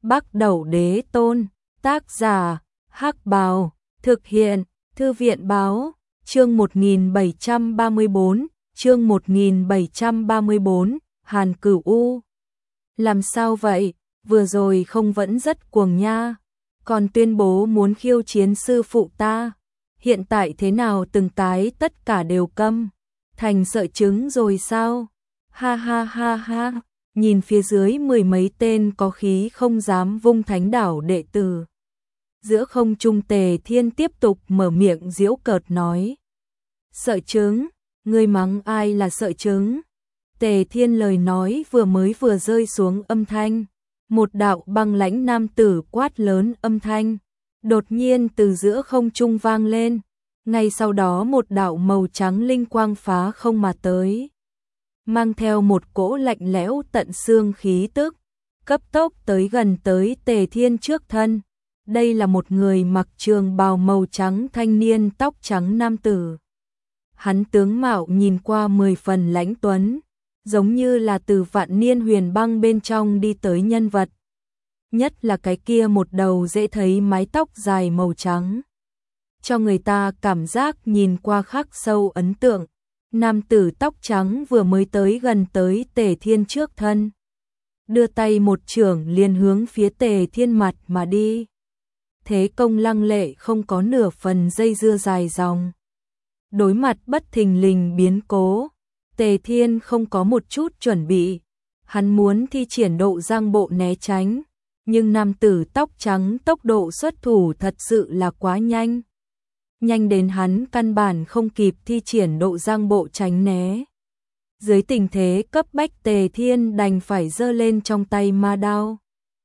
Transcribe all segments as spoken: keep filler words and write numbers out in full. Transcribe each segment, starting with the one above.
Bắc Đẩu Đế Tôn, tác giả, Hắc Bào, thực hiện, Thư viện Báo, chương một nghìn bảy trăm ba mươi bốn, chương một nghìn bảy trăm ba mươi bốn, Hàn Cửu U. Làm sao vậy, vừa rồi không vẫn rất cuồng nha, còn tuyên bố muốn khiêu chiến sư phụ ta, hiện tại thế nào từng cái tất cả đều câm, thành sợ chứng rồi sao, ha ha ha ha. Nhìn phía dưới mười mấy tên có khí không dám vung thánh đảo đệ tử. Giữa không trung Tề Thiên tiếp tục mở miệng giễu cợt nói. Sợ chứng, ngươi mắng ai là sợ chứng? Tề Thiên lời nói vừa mới vừa rơi xuống âm thanh. Một đạo băng lãnh nam tử quát lớn âm thanh. Đột nhiên từ giữa không trung vang lên. Ngay sau đó một đạo màu trắng linh quang phá không mà tới. Mang theo một cỗ lạnh lẽo tận xương khí tức, cấp tốc tới gần tới Tề Thiên trước thân. Đây là một người mặc trường bào màu trắng thanh niên tóc trắng nam tử. Hắn tướng mạo nhìn qua mười phần lãnh tuấn, giống như là từ vạn niên huyền băng bên trong đi tới nhân vật. Nhất là cái kia một đầu dễ thấy mái tóc dài màu trắng. Cho người ta cảm giác nhìn qua khắc sâu ấn tượng. Nam tử tóc trắng vừa mới tới gần tới Tề Thiên trước thân. Đưa tay một chưởng liền hướng phía Tề Thiên mặt mà đi. Thế công lăng lệ không có nửa phần dây dưa dài dòng. Đối mặt bất thình lình biến cố, Tề Thiên không có một chút chuẩn bị. Hắn muốn thi triển độ giang bộ né tránh, nhưng nam tử tóc trắng tốc độ xuất thủ thật sự là quá nhanh. Nhanh đến hắn căn bản không kịp thi triển độ giang bộ tránh né. Dưới tình thế cấp bách Tề Thiên đành phải giơ lên trong tay ma đao.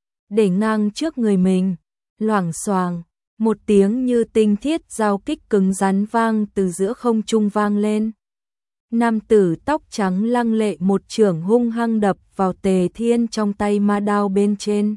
Để ngang trước người mình, loảng xoàng, một tiếng như tinh thiết giao kích cứng rắn vang từ giữa không trung vang lên. Nam tử tóc trắng lăng lệ một chưởng hung hăng đập vào Tề Thiên trong tay ma đao bên trên.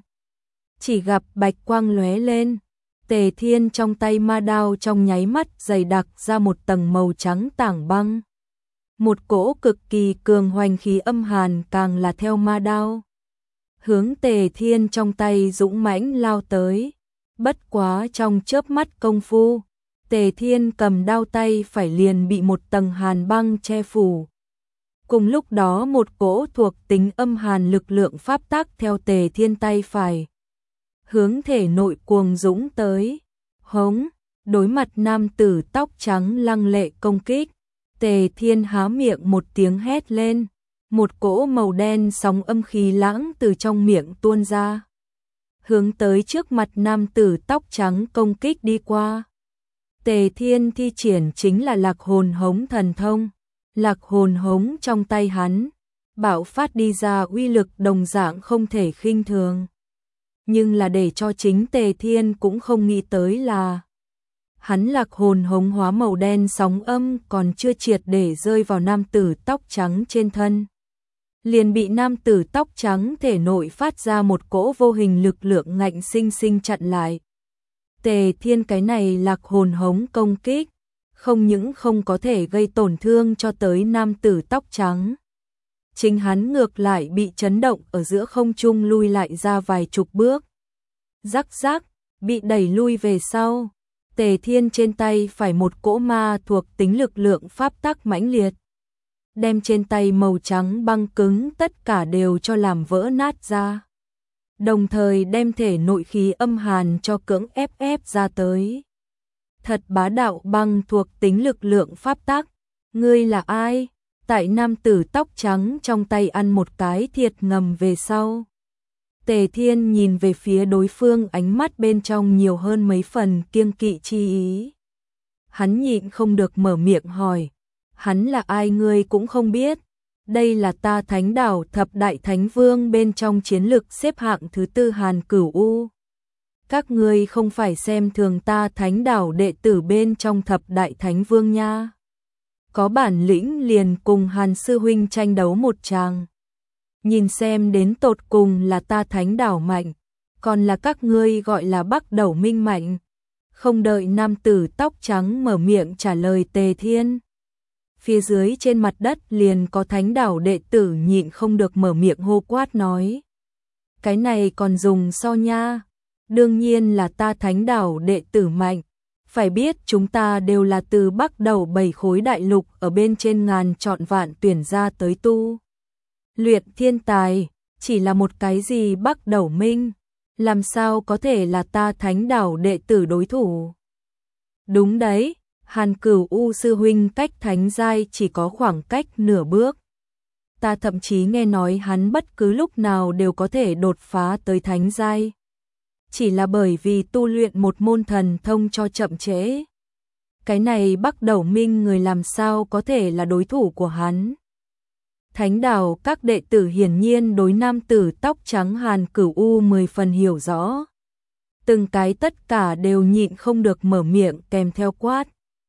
Chỉ gặp bạch quang lóe lên. Tề Thiên trong tay ma đao trong nháy mắt dày đặc ra một tầng màu trắng tảng băng. Một cỗ cực kỳ cường hoành khí âm hàn càng là theo ma đao. Hướng Tề Thiên trong tay dũng mãnh lao tới. Bất quá trong chớp mắt công phu, Tề Thiên cầm đao tay phải liền bị một tầng hàn băng che phủ. Cùng lúc đó một cỗ thuộc tính âm hàn lực lượng pháp tắc theo Tề Thiên tay phải. Hướng thể nội cuồng dũng tới, hống, đối mặt nam tử tóc trắng lăng lệ công kích, Tề Thiên há miệng một tiếng hét lên, một cỗ màu đen sóng âm khí lãng từ trong miệng tuôn ra, hướng tới trước mặt nam tử tóc trắng công kích đi qua. Tề Thiên thi triển chính là lạc hồn hống thần thông, lạc hồn hống trong tay hắn, bạo phát đi ra uy lực đồng dạng không thể khinh thường. Nhưng là để cho chính Tề Thiên cũng không nghĩ tới là hắn lạc hồn hống hóa màu đen sóng âm còn chưa triệt để rơi vào nam tử tóc trắng trên thân. Liền bị nam tử tóc trắng thể nội phát ra một cỗ vô hình lực lượng ngạnh sinh sinh chặn lại. Tề Thiên cái này lạc hồn hống công kích, không những không có thể gây tổn thương cho tới nam tử tóc trắng. Chính hắn ngược lại bị chấn động ở giữa không trung lui lại ra vài chục bước. Rắc rắc, bị đẩy lui về sau. Tề Thiên trên tay phải một cỗ ma thuộc tính lực lượng pháp tắc mãnh liệt. Đem trên tay màu trắng băng cứng tất cả đều cho làm vỡ nát ra. Đồng thời đem thể nội khí âm hàn cho cưỡng ép ép ra tới. Thật bá đạo băng thuộc tính lực lượng pháp tắc. Ngươi là ai? Tại nam tử tóc trắng trong tay ăn một cái thiệt ngầm về sau. Tề Thiên nhìn về phía đối phương ánh mắt bên trong nhiều hơn mấy phần kiêng kỵ chi ý. Hắn nhịn không được mở miệng hỏi. Hắn là ai ngươi cũng không biết. Đây là ta Thánh Đảo Thập Đại Thánh Vương bên trong chiến lực xếp hạng thứ tư Hàn Cửu U. Các ngươi không phải xem thường ta Thánh Đảo đệ tử bên trong Thập Đại Thánh Vương nha. Có bản lĩnh liền cùng Hàn sư huynh tranh đấu một tràng. Nhìn xem đến tột cùng là ta Thánh Đảo mạnh, còn là các ngươi gọi là Bắc Đẩu Minh mạnh. Không đợi nam tử tóc trắng mở miệng trả lời Tề Thiên. Phía dưới trên mặt đất liền có Thánh Đảo đệ tử nhịn không được mở miệng hô quát nói. Cái này còn dùng so nha. Đương nhiên là ta Thánh Đảo đệ tử mạnh. Phải biết chúng ta đều là từ Bắc đầu bảy khối đại lục ở bên trên ngàn chọn vạn tuyển ra tới tu. Luyện thiên tài, chỉ là một cái gì Bắc đầu minh. Làm sao có thể là ta Thánh Đảo đệ tử đối thủ? Đúng đấy, Hàn Cửu U sư huynh cách thánh giai chỉ có khoảng cách nửa bước. Ta thậm chí nghe nói hắn bất cứ lúc nào đều có thể đột phá tới thánh giai. Chỉ là bởi vì tu luyện một môn thần thông cho chậm trễ. Cái này Bắc đầu minh người làm sao có thể là đối thủ của hắn? Thánh Đảo các đệ tử hiển nhiên đối nam tử tóc trắng Hàn Cửu U mười phần hiểu rõ. Từng cái tất cả đều nhịn không được mở miệng kèm theo quát.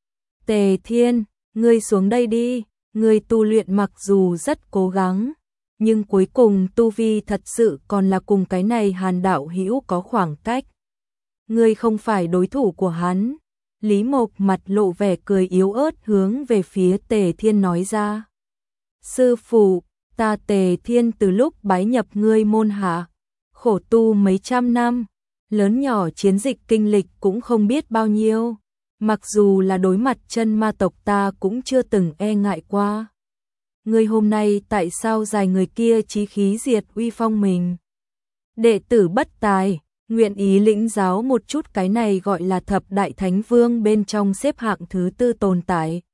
Tề Thiên, ngươi xuống đây đi, ngươi tu luyện mặc dù rất cố gắng, nhưng cuối cùng tu vi thật sự còn là cùng cái này Hàn đạo hữu có khoảng cách. Ngươi không phải đối thủ của hắn. Lý Mộc mặt lộ vẻ cười yếu ớt hướng về phía Tề Thiên nói ra. Sư phụ, ta Tề Thiên từ lúc bái nhập ngươi môn hạ, khổ tu mấy trăm năm, lớn nhỏ chiến dịch kinh lịch cũng không biết bao nhiêu, mặc dù là đối mặt chân ma tộc ta cũng chưa từng e ngại qua. Ngươi hôm nay tại sao dài người kia chí khí diệt uy phong mình? Đệ tử bất tài, nguyện ý lĩnh giáo một chút cái này gọi là thập đại thánh vương bên trong xếp hạng thứ tư tồn tại.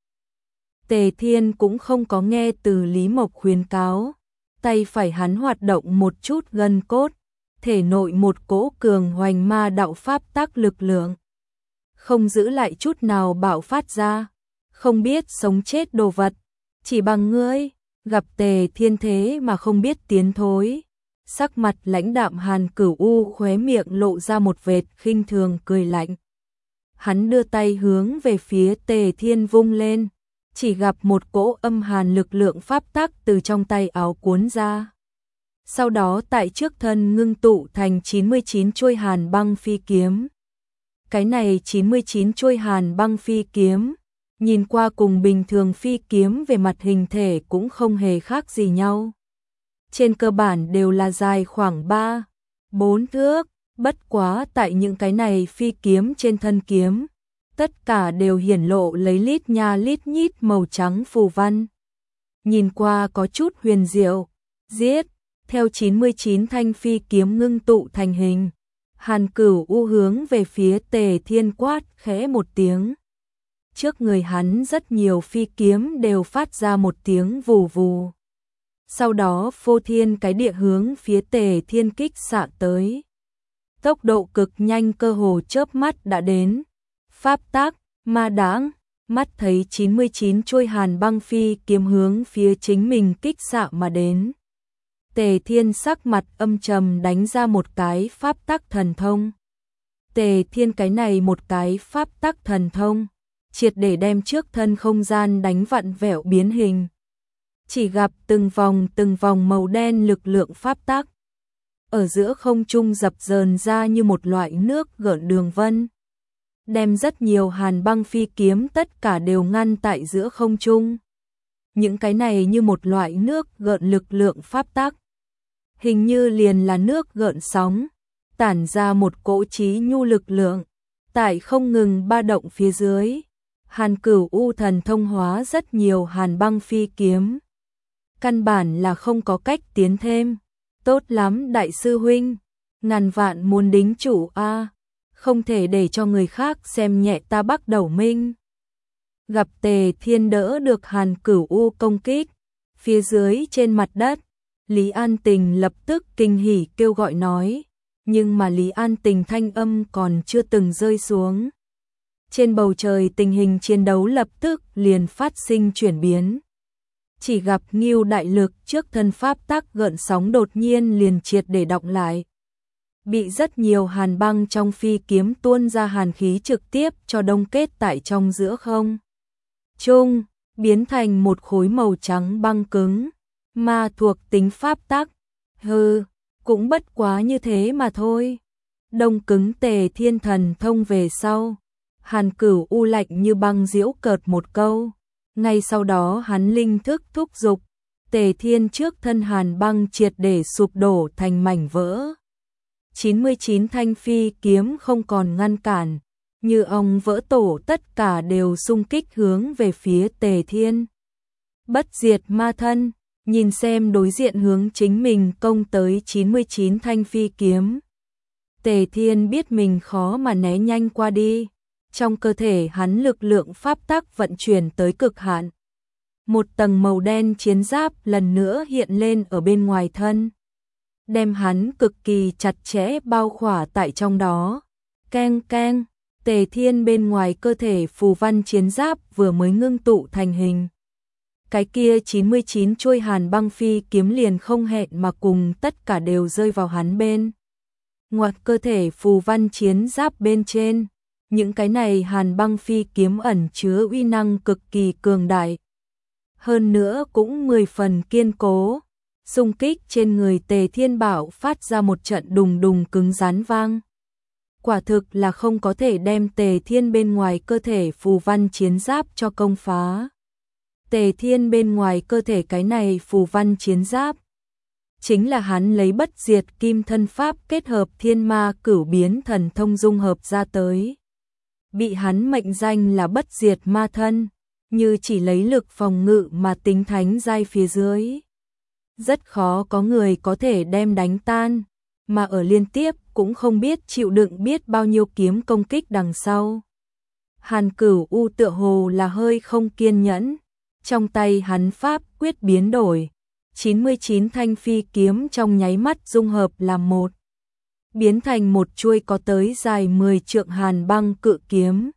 Tề Thiên cũng không có nghe từ Lý Mộc khuyến cáo, tay phải hắn hoạt động một chút gân cốt, thể nội một cỗ cường hoành ma đạo pháp tác lực lượng. Không giữ lại chút nào bạo phát ra, không biết sống chết đồ vật, chỉ bằng ngươi, gặp Tề Thiên thế mà không biết tiến thối. Sắc mặt lãnh đạm Hàn Cửu U khóe miệng lộ ra một vệt khinh thường cười lạnh. Hắn đưa tay hướng về phía Tề Thiên vung lên, chỉ gặp một cỗ âm hàn lực lượng pháp tắc từ trong tay áo cuốn ra. Sau đó tại trước thân ngưng tụ thành chín mươi chín chuôi hàn băng phi kiếm. Cái này chín mươi chín chuôi hàn băng phi kiếm, nhìn qua cùng bình thường phi kiếm về mặt hình thể cũng không hề khác gì nhau. Trên cơ bản đều là dài khoảng ba, bốn thước, bất quá tại những cái này phi kiếm trên thân kiếm, tất cả đều hiển lộ lấy lít nha lít nhít màu trắng phù văn. Nhìn qua có chút huyền diệu, giết, theo chín mươi chín thanh phi kiếm ngưng tụ thành hình. Hàn Cửu U hướng về phía Tề Thiên quát khẽ một tiếng. Trước người hắn rất nhiều phi kiếm đều phát ra một tiếng vù vù. Sau đó phô thiên cái địa hướng phía Tề Thiên kích xạ tới. Tốc độ cực nhanh cơ hồ chớp mắt đã đến. Pháp tác, ma đãng, mắt thấy chín mươi chín chuôi hàn băng phi kiếm hướng phía chính mình kích xạ mà đến. Tề Thiên sắc mặt âm trầm đánh ra một cái pháp tắc thần thông. Tề Thiên cái này một cái pháp tắc thần thông, triệt để đem trước thân không gian đánh vặn vẹo biến hình. Chỉ gặp từng vòng từng vòng màu đen lực lượng pháp tắc ở giữa không trung dập dờn ra như một loại nước gợn đường vân, đem rất nhiều hàn băng phi kiếm tất cả đều ngăn tại giữa không trung. Những cái này như một loại nước gợn lực lượng pháp tắc, hình như liền là nước gợn sóng, tản ra một cỗ trí nhu lực lượng, tại không ngừng ba động phía dưới. Hàn Cửu U thần thông hóa rất nhiều hàn băng phi kiếm, căn bản là không có cách tiến thêm. Tốt lắm đại sư huynh, ngàn vạn muốn đính chủ a, không thể để cho người khác xem nhẹ ta Bắc Đầu Minh. Gặp Tề Thiên đỡ được Hàn Cửu U công kích, phía dưới trên mặt đất, Lý An Tình lập tức kinh hỉ kêu gọi nói, nhưng mà Lý An Tình thanh âm còn chưa từng rơi xuống. Trên bầu trời tình hình chiến đấu lập tức liền phát sinh chuyển biến. Chỉ gặp Ngưu đại lực trước thân pháp tắc gợn sóng đột nhiên liền triệt để đọng lại. Bị rất nhiều hàn băng trong phi kiếm tuôn ra hàn khí trực tiếp cho đông kết tại trong giữa không trung, biến thành một khối màu trắng băng cứng, ma thuộc tính pháp tắc. Hừ, cũng bất quá như thế mà thôi. Đông cứng Tề Thiên thần thông về sau, Hàn Cửu U lạnh như băng giễu cợt một câu. Ngay sau đó hắn linh thức thúc giục, Tề Thiên trước thân Hàn Băng triệt để sụp đổ thành mảnh vỡ. chín mươi chín thanh phi kiếm không còn ngăn cản, như ong vỡ tổ, tất cả đều xung kích hướng về phía Tề Thiên. Bất diệt ma thân, nhìn xem đối diện hướng chính mình công tới chín mươi chín thanh phi kiếm. Tề Thiên biết mình khó mà né nhanh qua đi, trong cơ thể hắn lực lượng pháp tắc vận chuyển tới cực hạn. Một tầng màu đen chiến giáp lần nữa hiện lên ở bên ngoài thân, đem hắn cực kỳ chặt chẽ bao khỏa tại trong đó. Keng keng, Tề Thiên bên ngoài cơ thể phù văn chiến giáp vừa mới ngưng tụ thành hình. Cái kia chín mươi chín chuôi Hàn Băng phi kiếm liền không hẹn mà cùng tất cả đều rơi vào hắn bên ngoặt cơ thể phù văn chiến giáp bên trên. Những cái này Hàn Băng phi kiếm ẩn chứa uy năng cực kỳ cường đại, hơn nữa cũng mười phần kiên cố. Xung kích trên người Tề Thiên bạo phát ra một trận đùng đùng cứng rắn vang. Quả thực là không có thể đem Tề Thiên bên ngoài cơ thể phù văn chiến giáp cho công phá. Tề Thiên bên ngoài cơ thể cái này phù văn chiến giáp, chính là hắn lấy bất diệt kim thân pháp kết hợp thiên ma cửu biến thần thông dung hợp ra tới. Bị hắn mệnh danh là bất diệt ma thân, như chỉ lấy lực phòng ngự mà tính thánh giai phía dưới. Rất khó có người có thể đem đánh tan, mà ở liên tiếp cũng không biết chịu đựng biết bao nhiêu kiếm công kích đằng sau. Hàn Cửu U tựa hồ là hơi không kiên nhẫn, trong tay hắn pháp quyết biến đổi, chín mươi chín thanh phi kiếm trong nháy mắt dung hợp làm một, biến thành một chuôi có tới dài mười trượng Hàn Băng cự kiếm.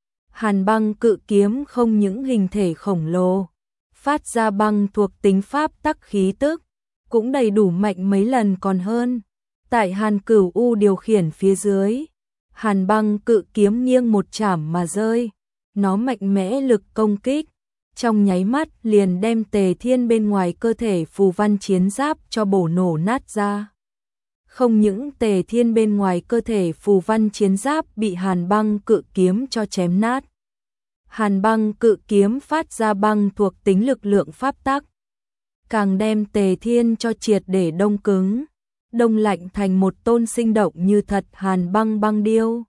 Hàn Băng cự kiếm không những hình thể khổng lồ, phát ra băng thuộc tính pháp tắc khí tức, cũng đầy đủ mạnh mấy lần còn hơn. Tại Hàn Cửu U điều khiển phía dưới, Hàn Băng cự kiếm nghiêng một chảm mà rơi, nó mạnh mẽ lực công kích, trong nháy mắt liền đem Tề Thiên bên ngoài cơ thể phù văn chiến giáp cho bổ nổ nát ra. Không những Tề Thiên bên ngoài cơ thể phù văn chiến giáp bị Hàn Băng cự kiếm cho chém nát, Hàn Băng cự kiếm phát ra băng thuộc tính lực lượng pháp tắc, càng đem Tề Thiên cho triệt để đông cứng, đông lạnh thành một tôn sinh động như thật Hàn Băng băng điêu.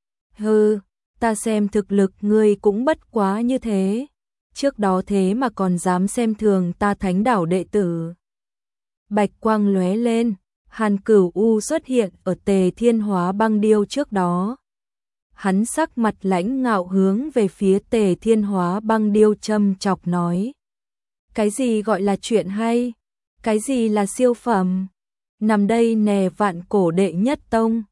Hừ, ta xem thực lực ngươi cũng bất quá như thế, trước đó thế mà còn dám xem thường ta Thánh Đảo đệ tử. Bạch quang lóe lên, Hàn Cửu U xuất hiện ở Tề Thiên hóa băng điêu trước đó. Hắn sắc mặt lãnh ngạo hướng về phía Tề Thiên hóa băng điêu châm chọc nói: cái gì gọi là chuyện hay? Cái gì là siêu phẩm? Nằm đây nè vạn cổ đệ nhất tông,